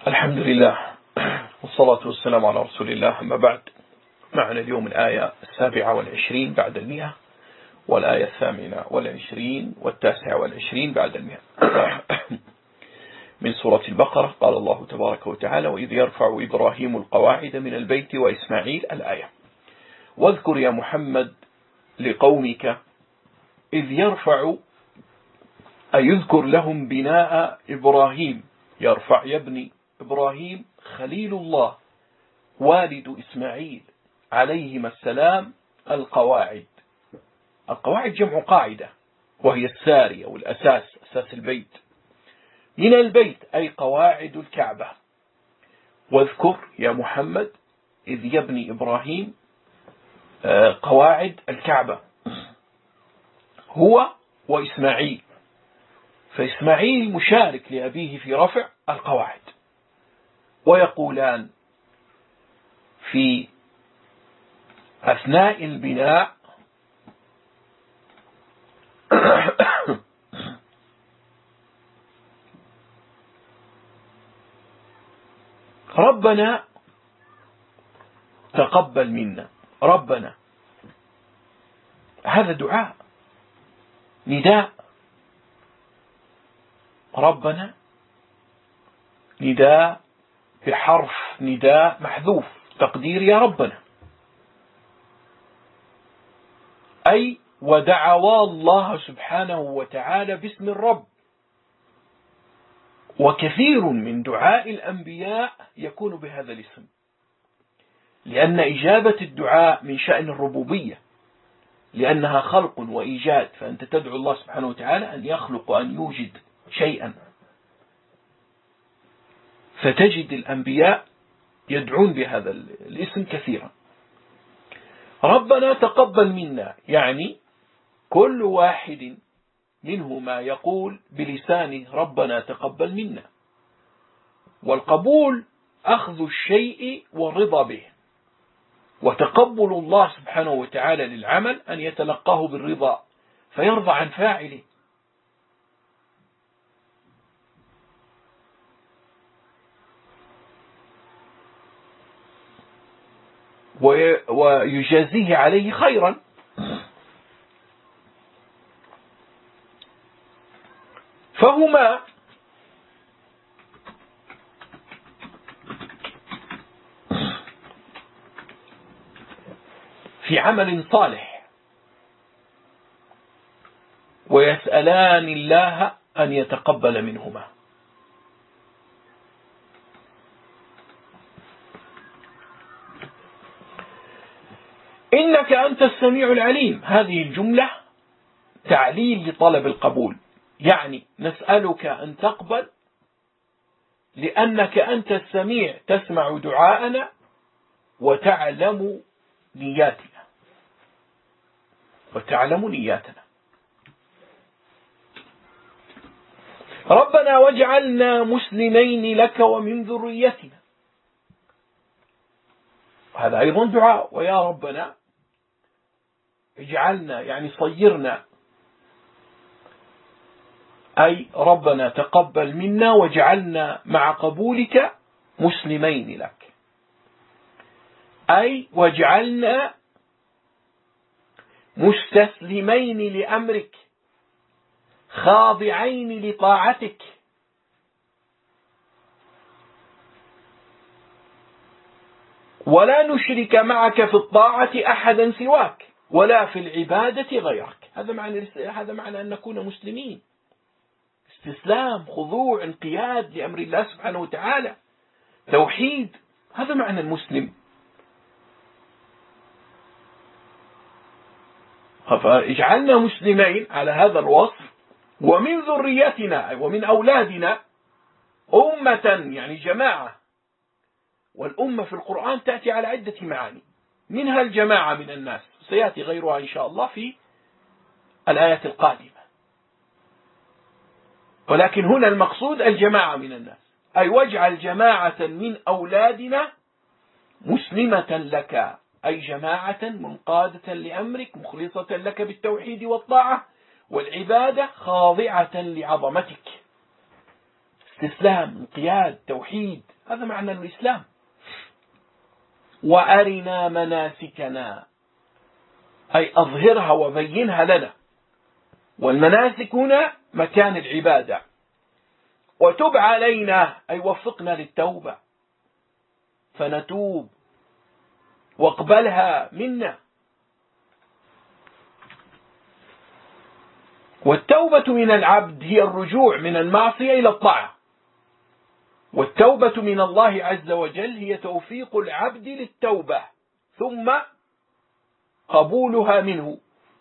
الحمد لله والصلاة والسلام على رسول الله. أما بعد، معنا اليوم الآية 27 بعد 100 والآية 28 و29 بعد 100 من سورة البقرة. قال الله تبارك وتعالى: وإذ يرفع إبراهيم القواعد من البيت وإسماعيل. الآية: واذكر يا محمد لقومك إذ يرفع، أي يذكر لهم بناء إبراهيم. يرفع يبني إبراهيم خليل الله والد إسماعيل عليهما السلام القواعد. القواعد جمع قاعدة، وهي السارية والأساس، أساس البيت. من البيت أي قواعد الكعبة. واذكر يا محمد إذ يبني إبراهيم قواعد الكعبة هو وإسماعيل، فإسماعيل مشارك لأبيه في رفع القواعد. ويقولان في أثناء البناء: ربنا تقبل منا. ربنا، هذا دعاء، نداء. ربنا نداء بحرف نداء محذوف، تقدير يا ربنا، أي ودعوا الله سبحانه وتعالى باسم الرب. وكثير من دعاء الأنبياء يكون بهذا الاسم، لأن إجابة الدعاء من شأن الربوبية، لأنها خلق وإيجاد، فأنت تدعو الله سبحانه وتعالى أن يخلق وأن يوجد شيئا. فتجد الأنبياء يدعون بهذا الاسم كثيرا. ربنا تقبل منا، يعني كل واحد منهما يقول بلسانه: ربنا تقبل منا. والقبول أخذ الشيء والرضا به، وتقبل الله سبحانه وتعالى للعمل أن يتلقاه بالرضا فيرضى عن فاعله. ويجازيه عليه خيرا. فهما في عمل صالح، ويسألان الله أن يتقبل منهما. إنك أنت السميع العليم، هذه الجملة تعليل لطلب القبول، يعني نسألك أن تقبل لأنك أنت السميع، تسمع دعاءنا وتعلم نياتنا. ربنا واجعلنا مسلمين لك ومن ذريتنا، هذا أيضا دعاء. ويا ربنا اجعلنا، يعني صيرنا، أي ربنا تقبل منا واجعلنا مع قبولك مسلمين لك، أي واجعلنا مستسلمين لأمرك، خاضعين لطاعتك، ولا نشرك معك في الطاعة أحدا سواك ولا في العبادة غيرك. هذا معنى أن نكون مسلمين، استسلام، خضوع، انقياد لأمر الله سبحانه وتعالى، توحيد. هذا معنى المسلم. فاجعلنا مسلمين على هذا الوصف، ومن ذريتنا ومن أولادنا أمة، يعني جماعة. والأمة في القرآن تأتي على عدة معاني، منها الجماعة من الناس، سيأتي غيرها إن شاء الله في الآيات القادمة، ولكن هنا المقصود الجماعة من الناس، أي واجعل جماعة من أولادنا مسلمة لك، أي جماعة منقادة لأمرك، مخلصة لك بالتوحيد والطاعة والعبادة، خاضعة لعظمتك، استسلام، انقياد، توحيد، هذا معنى الإسلام. وأرنا مناسكنا، أي أظهرها وبينها لنا، والمناسك هنا مكان العبادة. وتب علينا، أي وفقنا للتوبة فنتوب واقبلها منا. والتوبة من العبد هي الرجوع من المعصية إلى الطاعة، والتوبة من الله عز وجل هي توفيق العبد للتوبة ثم قبولها منه.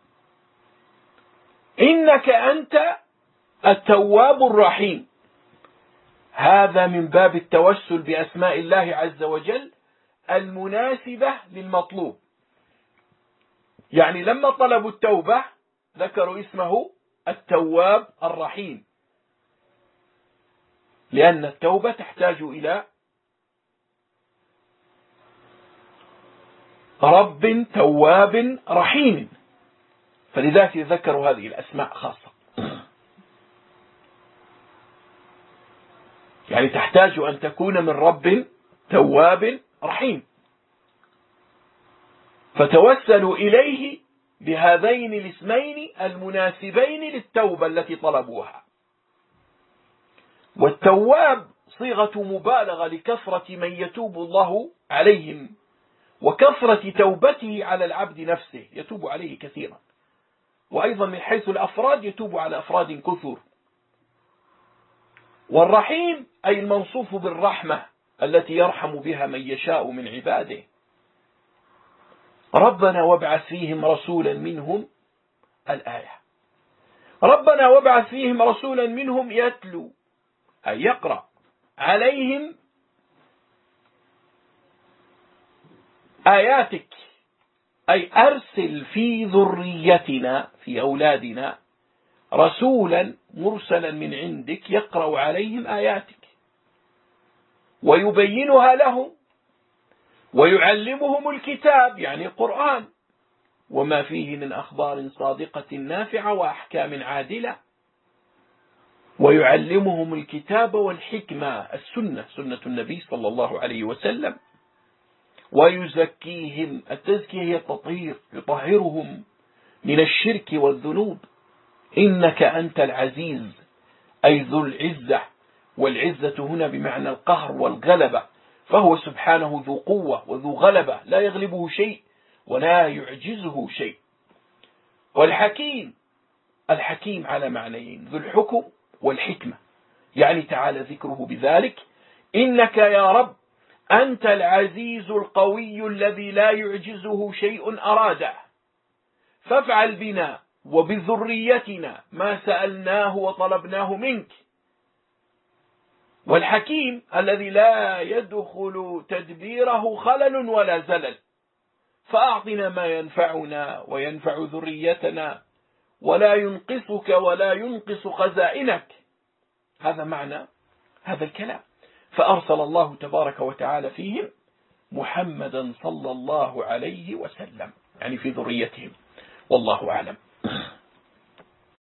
إنك أنت التواب الرحيم، هذا من باب التوسل بأسماء الله عز وجل المناسبة للمطلوب. يعني لما طلبوا التوبة ذكروا اسمه التواب الرحيم، لأن التوبة تحتاج إلى رب تواب رحيم، فلذلك ذكروا هذه الأسماء خاصة. يعني تحتاج أن تكون من رب تواب رحيم، فتوسلوا إليه بهذين الاسمين المناسبين للتوبة التي طلبوها. والتواب صيغة مبالغة لكثرة من يتوب الله عليهم، وكثرة توبته على العبد نفسه، يتوب عليه كثيرا. وأيضا من حيث الأفراد يتوب على أفراد كثر. والرحيم أي الموصوف بالرحمة التي يرحم بها من يشاء من عباده. ربنا وابعث فيهم رسولا منهم، الآية. ربنا وابعث فيهم رسولا منهم يتلو، أي يقرأ عليهم آياتك، أي أرسل في ذريتنا، في أولادنا، رسولا مرسلا من عندك يقرأ عليهم آياتك ويبينها لهم ويعلمهم الكتاب، يعني القرآن، وما فيه من أخبار صادقة نافعة وأحكام عادلة، ويعلمهم الكتاب والحكمة، السنة، سنة النبي صلى الله عليه وسلم، ويزكيهم، التزكية هي التطهير، يطهرهم من الشرك والذنوب. إنك أنت العزيز، أي ذو العزة، والعزة هنا بمعنى القهر والغلبة، فهو سبحانه ذو قوة وذو غلبة، لا يغلبه شيء ولا يعجزه شيء. والحكيم، الحكيم على معنيين، ذو الحكم والحكمة، يعني تعالى ذكره بذلك. إنك يا رب أنت العزيز القوي الذي لا يعجزه شيء أراده، فافعل بنا وبذريتنا ما سألناه وطلبناه منك. والحكيم الذي لا يدخل تدبيره خلل ولا زلل، فأعطنا ما ينفعنا وينفع ذريتنا، ولا ينقصك ولا ينقص خزائنك. هذا معنى هذا الكلام. فأرسل الله تبارك وتعالى فيهم محمدا صلى الله عليه وسلم، يعني في ذريتهم. والله أعلم.